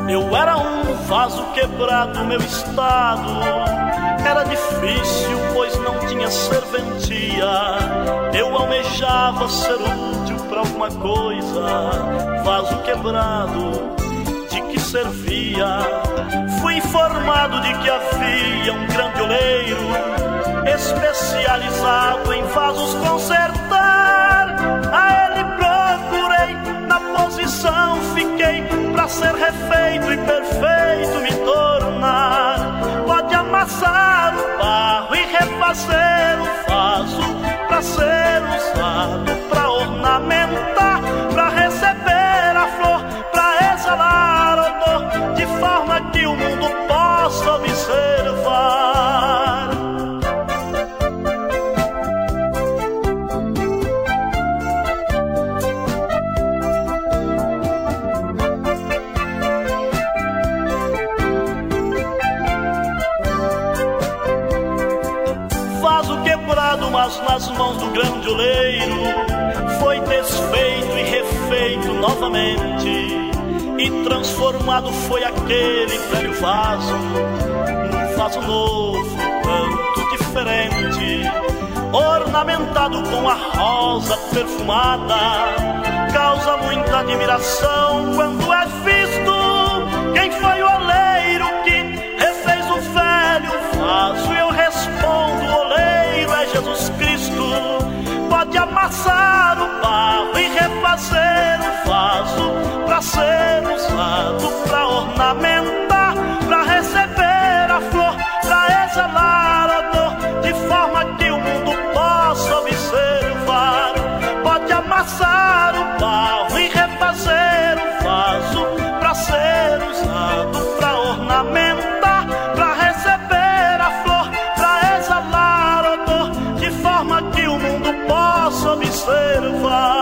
Eu era um vaso quebrado, meu estado era difícil, pois não tinha serventia. Eu almejava ser útil pra alguma coisa. Vaso quebrado, de que servia? Fui informado de que havia um grande oleiro especializado em vasos consertar. A ele procurei, na posição fiquei, pra ser refeito e perfeito me tornar. Pode amassar o barro e refazer o vaso, pra ser usado, pra ornamentar, pra receber a flor, pra exalar odor, de forma que o mundo possa observar. Mas nas mãos do grande oleiro foi desfeito e refeito novamente, e transformado foi aquele velho vaso num vaso novo, tanto diferente, ornamentado com a rosa perfumada. Causa muita admiração quando é visto quem foi o oleiro que refez o velho vaso. E eu respondo: o oleiro é Jesus Cristo. Pode amassar o barro e refazer o vaso, pra ser usado, pra ornamentar, pra receber a flor, pra exalar odor, de forma que o mundo possa observar. Pode amassar o barro e refazer o vaso, pra ser usado, pra ornamentar, pra receber a flor, pra exalar odor, de forma que o mundo possa observar.